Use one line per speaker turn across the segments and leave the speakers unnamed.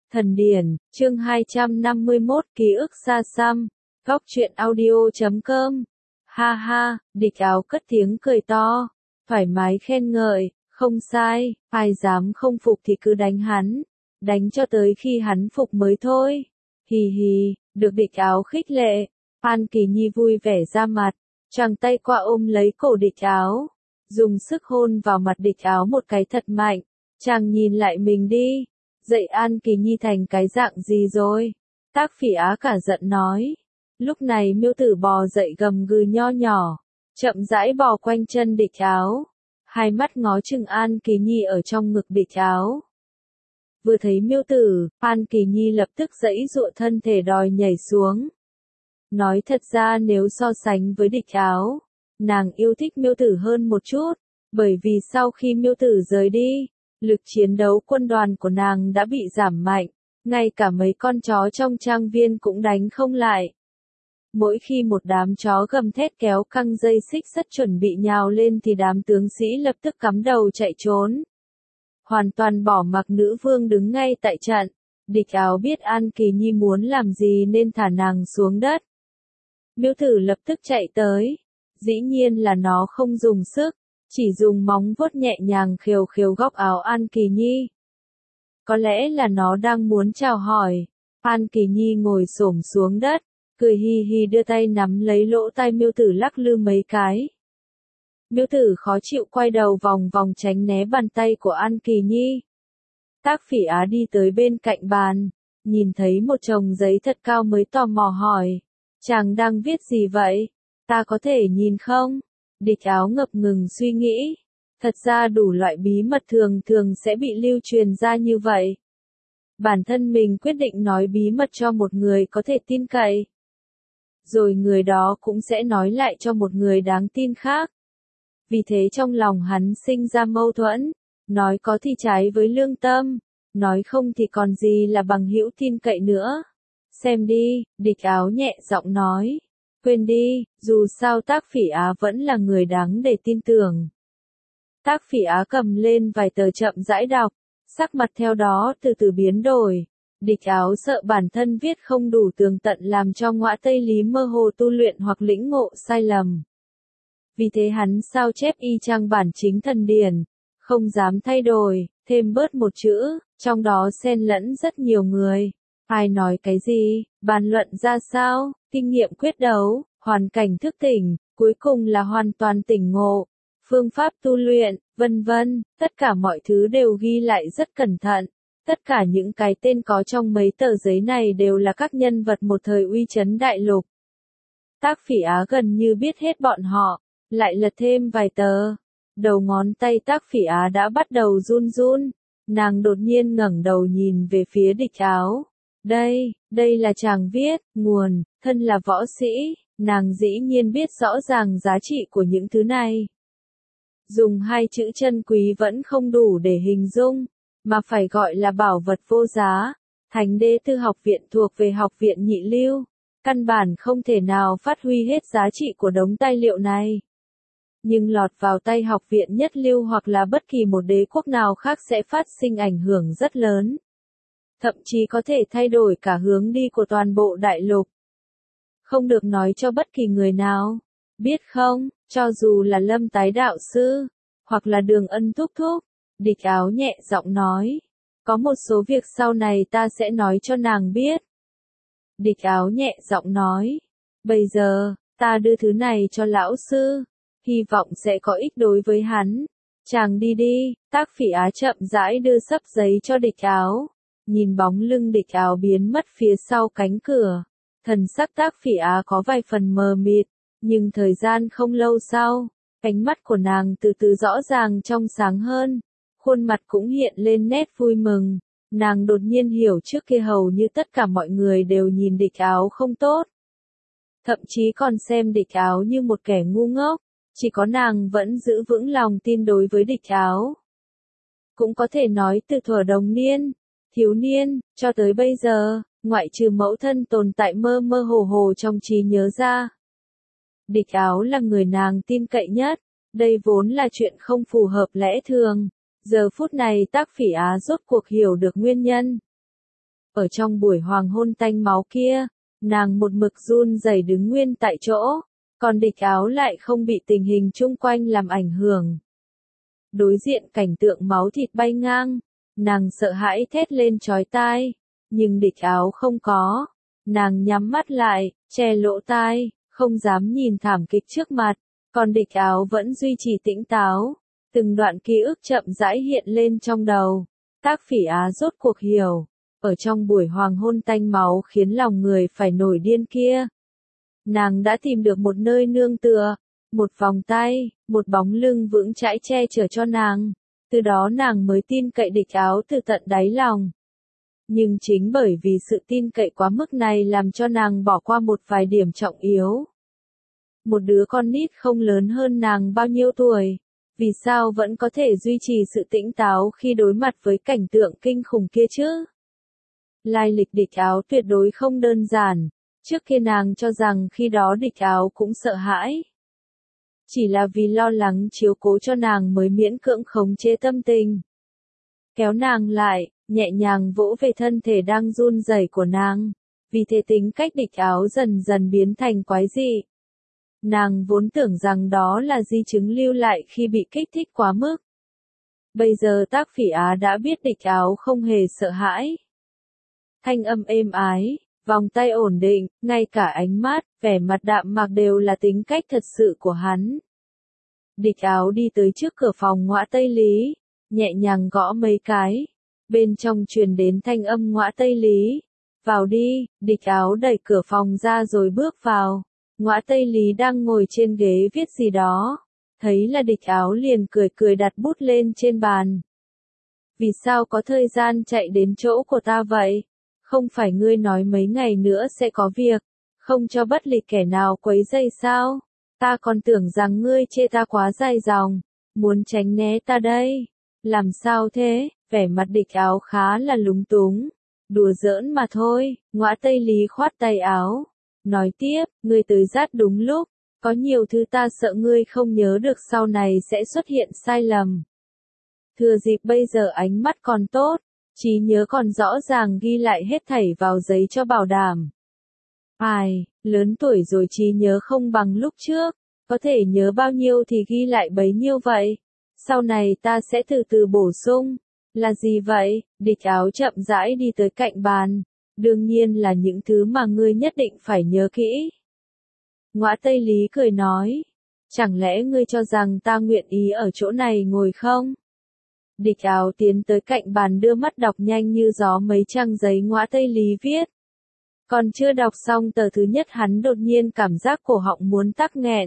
Thần Điển, chương 251, ký ức xa xăm, góc truyện audio.com. Ha ha, Địch Áo cất tiếng cười to, thoải mái khen ngợi, không sai, ai dám không phục thì cứ đánh hắn, đánh cho tới khi hắn phục mới thôi. Hì hì, được Địch Áo khích lệ, An Kỳ Nhi vui vẻ ra mặt, choàng tay qua ôm lấy cổ Địch Áo, dùng sức hôn vào mặt Địch Áo một cái thật mạnh. Chàng nhìn lại mình đi, dậy An Kỳ Nhi thành cái dạng gì rồi? Tác Phỉ Á cả giận nói. Lúc này Miêu Tử bò dậy gầm gừ nho nhỏ, chậm rãi bò quanh chân Địch Áo, hai mắt ngó chừng An Kỳ Nhi ở trong ngực Địch Áo. Vừa thấy Miêu Tử, An Kỳ Nhi lập tức giãy giụa thân thể đòi nhảy xuống. Nói thật ra nếu so sánh với Địch Áo, nàng yêu thích Miêu Tử hơn một chút, bởi vì sau khi Miêu Tử rời đi, lực chiến đấu quân đoàn của nàng đã bị giảm mạnh, ngay cả mấy con chó trong trang viên cũng đánh không lại. Mỗi khi một đám chó gầm thét kéo căng dây xích sắt chuẩn bị nhào lên thì đám tướng sĩ lập tức cắm đầu chạy trốn. Hoàn toàn bỏ mặc nữ vương đứng ngay tại trận. Địch Áo biết An Kỳ Nhi muốn làm gì nên thả nàng xuống đất. Miêu Tử lập tức chạy tới. Dĩ nhiên là nó không dùng sức, chỉ dùng móng vuốt nhẹ nhàng khều khều góc áo An Kỳ Nhi. Có lẽ là nó đang muốn chào hỏi. An Kỳ Nhi ngồi xổm xuống đất, cười hi hi đưa tay nắm lấy lỗ tai Miêu Tử lắc lư mấy cái. Miêu Tử khó chịu quay đầu vòng vòng tránh né bàn tay của An Kỳ Nhi. Tác Phỉ Á đi tới bên cạnh bàn, nhìn thấy một chồng giấy thật cao mới tò mò hỏi. Chàng đang viết gì vậy? Ta có thể nhìn không? Địch Áo ngập ngừng suy nghĩ. Thật ra đủ loại bí mật thường thường sẽ bị lưu truyền ra như vậy. Bản thân mình quyết định nói bí mật cho một người có thể tin cậy. Rồi người đó cũng sẽ nói lại cho một người đáng tin khác. Vì thế trong lòng hắn sinh ra mâu thuẫn. Nói có thì trái với lương tâm. Nói không thì còn gì là bằng hữu tin cậy nữa. Xem đi, Địch Áo nhẹ giọng nói. Quên đi, dù sao Tác Phỉ Á vẫn là người đáng để tin tưởng. Tác Phỉ Á cầm lên vài tờ chậm rãi đọc, sắc mặt theo đó từ từ biến đổi. Địch Áo sợ bản thân viết không đủ tường tận làm cho ngõa Tây Lý mơ hồ tu luyện hoặc lĩnh ngộ sai lầm. Vì thế hắn sao chép y chang bản chính thần điển, không dám thay đổi, thêm bớt một chữ, trong đó xen lẫn rất nhiều người. Ai nói cái gì, bàn luận ra sao, kinh nghiệm quyết đấu, hoàn cảnh thức tỉnh, cuối cùng là hoàn toàn tỉnh ngộ, phương pháp tu luyện, vân vân, tất cả mọi thứ đều ghi lại rất cẩn thận. Tất cả những cái tên có trong mấy tờ giấy này đều là các nhân vật một thời uy chấn đại lục. Tác Phỉ Á gần như biết hết bọn họ, lại lật thêm vài tờ. Đầu ngón tay Tác Phỉ Á đã bắt đầu run run, nàng đột nhiên ngẩng đầu nhìn về phía Địch Áo. Đây là chàng viết, nguồn, thân là võ sĩ, nàng dĩ nhiên biết rõ ràng giá trị của những thứ này. Dùng hai chữ chân quý vẫn không đủ để hình dung, mà phải gọi là bảo vật vô giá. Thánh Đế Tư học viện thuộc về học viện nhị lưu, căn bản không thể nào phát huy hết giá trị của đống tài liệu này. Nhưng lọt vào tay học viện nhất lưu hoặc là bất kỳ một đế quốc nào khác sẽ phát sinh ảnh hưởng rất lớn. Thậm chí có thể thay đổi cả hướng đi của toàn bộ đại lục. Không được nói cho bất kỳ người nào. Biết không, cho dù là Lâm Tái đạo sư, hoặc là Đường Ân thúc thúc. Địch Áo nhẹ giọng nói. Có một số việc sau này ta sẽ nói cho nàng biết. Địch Áo nhẹ giọng nói. Bây giờ, ta đưa thứ này cho lão sư. Hy vọng sẽ có ích đối với hắn. Chàng đi đi, Tác Phỉ Á chậm rãi đưa xấp giấy cho Địch Áo. Nhìn bóng lưng Địch Áo biến mất phía sau cánh cửa. Thần sắc Tác Phỉ Á có vài phần mờ mịt. Nhưng thời gian không lâu sau, ánh mắt của nàng từ từ rõ ràng trong sáng hơn. Khuôn mặt cũng hiện lên nét vui mừng. Nàng đột nhiên hiểu trước kia hầu như tất cả mọi người đều nhìn Địch Áo không tốt. Thậm chí còn xem Địch Áo như một kẻ ngu ngốc. Chỉ có nàng vẫn giữ vững lòng tin đối với Địch Áo. Cũng có thể nói từ thuở đồng niên, thiếu niên, cho tới bây giờ, ngoại trừ mẫu thân tồn tại mơ mơ hồ hồ trong trí nhớ ra. Địch Áo là người nàng tin cậy nhất. Đây vốn là chuyện không phù hợp lẽ thường. Giờ phút này Tác Phỉ Á rốt cuộc hiểu được nguyên nhân. ở trong buổi hoàng hôn tanh máu kia, nàng một mực run rẩy đứng nguyên tại chỗ, còn Địch Áo lại không bị tình hình chung quanh làm ảnh hưởng. Đối diện cảnh tượng máu thịt bay ngang, nàng sợ hãi thét lên chói tai, nhưng Địch Áo không có. Nàng nhắm mắt lại, che lỗ tai, không dám nhìn thảm kịch trước mặt, còn Địch Áo vẫn duy trì tĩnh táo. Từng đoạn ký ức chậm rãi hiện lên trong đầu. Tác Phỉ Á rốt cuộc hiểu, ở trong buổi hoàng hôn tanh máu khiến lòng người phải nổi điên kia. Nàng đã tìm được một nơi nương tựa, một vòng tay, một bóng lưng vững chãi che chở cho nàng. Từ đó nàng mới tin cậy Địch Áo từ tận đáy lòng. Nhưng chính bởi vì sự tin cậy quá mức này làm cho nàng bỏ qua một vài điểm trọng yếu. Một đứa con nít không lớn hơn nàng bao nhiêu tuổi, vì sao vẫn có thể duy trì sự tĩnh táo khi đối mặt với cảnh tượng kinh khủng kia chứ? Lai lịch Địch Áo tuyệt đối không đơn giản, trước kia nàng cho rằng khi đó Địch Áo cũng sợ hãi. Chỉ là vì lo lắng chiếu cố cho nàng mới miễn cưỡng khống chế tâm tình. Kéo nàng lại, nhẹ nhàng vỗ về thân thể đang run rẩy của nàng, vì thế tính cách Địch Áo dần dần biến thành quái dị. Nàng vốn tưởng rằng đó là di chứng lưu lại khi bị kích thích quá mức. Bây giờ Tác Phỉ Á đã biết Địch Áo không hề sợ hãi. Thanh âm êm ái, vòng tay ổn định, ngay cả ánh mắt, vẻ mặt đạm mạc đều là tính cách thật sự của hắn. Địch Áo đi tới trước cửa phòng ngõa Tây Lý, nhẹ nhàng gõ mấy cái. Bên trong truyền đến thanh âm ngõa Tây Lý. Vào đi, Địch Áo đẩy cửa phòng ra rồi bước vào. Ngõa Tây Lý đang ngồi trên ghế viết gì đó. Thấy là Địch Áo liền cười cười đặt bút lên trên bàn. Vì sao có thời gian chạy đến chỗ của ta vậy? Không phải ngươi nói mấy ngày nữa sẽ có việc, không cho bất lịch kẻ nào quấy rầy sao? Ta còn tưởng rằng ngươi chê ta quá dài dòng, muốn tránh né ta đây. Làm sao thế? Vẻ mặt Địch Áo khá là lúng túng. Đùa giỡn mà thôi. Ngõa Tây Lý khoát tay áo. Nói tiếp, ngươi tới rất đúng lúc. Có nhiều thứ ta sợ ngươi không nhớ được sau này sẽ xuất hiện sai lầm. Thừa dịp bây giờ ánh mắt còn tốt, trí nhớ còn rõ ràng ghi lại hết thảy vào giấy cho bảo đảm. Ai, lớn tuổi rồi trí nhớ không bằng lúc trước, có thể nhớ bao nhiêu thì ghi lại bấy nhiêu vậy. Sau này ta sẽ từ từ bổ sung. Là gì vậy? Địch Áo chậm rãi đi tới cạnh bàn. Đương nhiên là những thứ mà ngươi nhất định phải nhớ kỹ. Ngõa Tây Lý cười nói. Chẳng lẽ ngươi cho rằng ta nguyện ý ở chỗ này ngồi không? Địch Áo tiến tới cạnh bàn đưa mắt đọc nhanh như gió mấy trang giấy Ngõa Tây Lý viết. Còn chưa đọc xong tờ thứ nhất hắn đột nhiên cảm giác cổ họng muốn tắc nghẹn.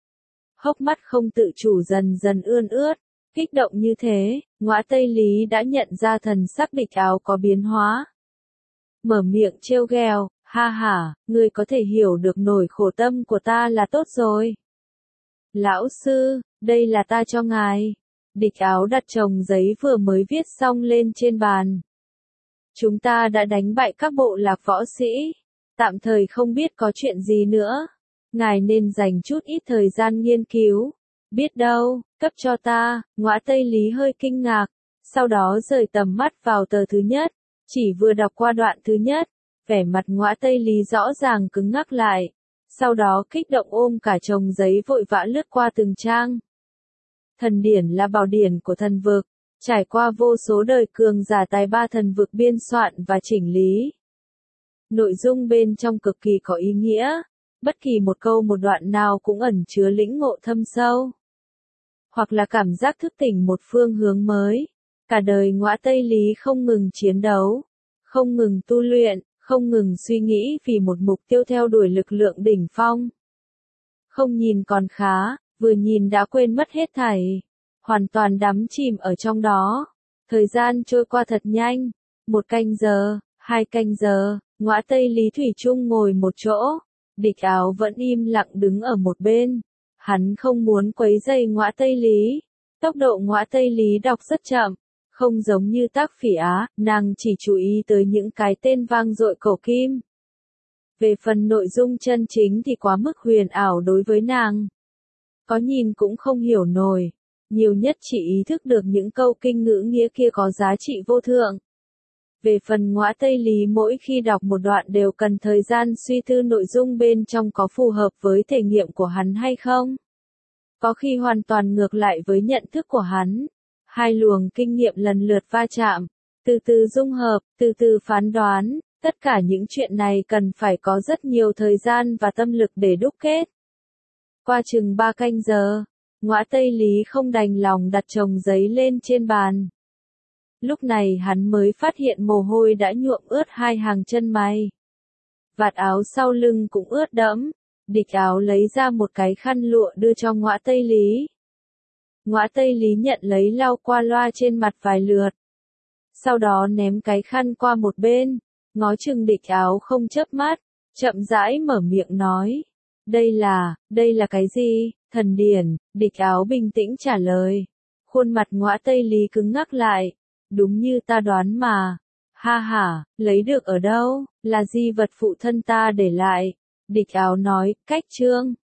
Hốc mắt không tự chủ dần dần ươn ướt. Kích động như thế, Ngõa Tây Lý đã nhận ra thần sắc Địch Áo có biến hóa. Mở miệng trêu ghẹo, ha ha, ngươi có thể hiểu được nỗi khổ tâm của ta là tốt rồi. Lão sư, đây là ta cho ngài. Địch Áo đặt chồng giấy vừa mới viết xong lên trên bàn. Chúng ta đã đánh bại các bộ lạc võ sĩ. Tạm thời không biết có chuyện gì nữa. Ngài nên dành chút ít thời gian nghiên cứu. Biết đâu, cấp cho ta. Ngõa Tây Lý hơi kinh ngạc. Sau đó rời tầm mắt vào tờ thứ nhất. Chỉ vừa đọc qua đoạn thứ nhất. Vẻ mặt Ngõa Tây Lý rõ ràng cứng ngắc lại. Sau đó kích động ôm cả chồng giấy vội vã lướt qua từng trang. Thần điển là bảo điển của thần vực. Trải qua vô số đời cường giả tài ba thần vực biên soạn và chỉnh lý. Nội dung bên trong cực kỳ có ý nghĩa. Bất kỳ một câu một đoạn nào cũng ẩn chứa lĩnh ngộ thâm sâu. Hoặc là cảm giác thức tỉnh một phương hướng mới. Cả đời Ngõa Tây Lý không ngừng chiến đấu. Không ngừng tu luyện, không ngừng suy nghĩ vì một mục tiêu theo đuổi lực lượng đỉnh phong. Không nhìn còn khá, vừa nhìn đã quên mất hết thảy. Hoàn toàn đắm chìm ở trong đó. Thời gian trôi qua thật nhanh. 1 canh giờ, 2 canh giờ, Ngõa Tây Lý thủy chung ngồi một chỗ. Địch Áo vẫn im lặng đứng ở một bên. Hắn không muốn quấy rầy Ngõa Tây Lý. Tốc độ Ngõa Tây Lý đọc rất chậm. Không giống như Tác Phỉ Á, nàng chỉ chú ý tới những cái tên vang dội cổ kim. Về phần nội dung chân chính thì quá mức huyền ảo đối với nàng. Có nhìn cũng không hiểu nổi. Nhiều nhất chỉ ý thức được những câu kinh ngữ nghĩa kia có giá trị vô thượng. Về phần Ngõa Tây Lý mỗi khi đọc một đoạn đều cần thời gian suy tư nội dung bên trong có phù hợp với thể nghiệm của hắn hay không. Có khi hoàn toàn ngược lại với nhận thức của hắn. Hai luồng kinh nghiệm lần lượt va chạm, từ từ dung hợp, từ từ phán đoán, tất cả những chuyện này cần phải có rất nhiều thời gian và tâm lực để đúc kết. Qua chừng 3 canh giờ, Ngõa Tây Lý không đành lòng đặt chồng giấy lên trên bàn. Lúc này hắn mới phát hiện mồ hôi đã nhuộm ướt hai hàng chân mày. Vạt áo sau lưng cũng ướt đẫm. Địch Áo lấy ra một cái khăn lụa đưa cho Ngõa Tây Lý. Ngõa Tây Lý nhận lấy lau qua loa trên mặt vài lượt. Sau đó ném cái khăn qua một bên, ngó chừng Địch Áo không chớp mắt, chậm rãi mở miệng nói. Đây là cái gì, thần điển? Địch Áo bình tĩnh trả lời. Khuôn mặt Ngõa Tây Lý cứng ngắc lại. Đúng như ta đoán mà. Ha ha, lấy được ở đâu, là di vật phụ thân ta để lại. Địch Áo nói, cách chương.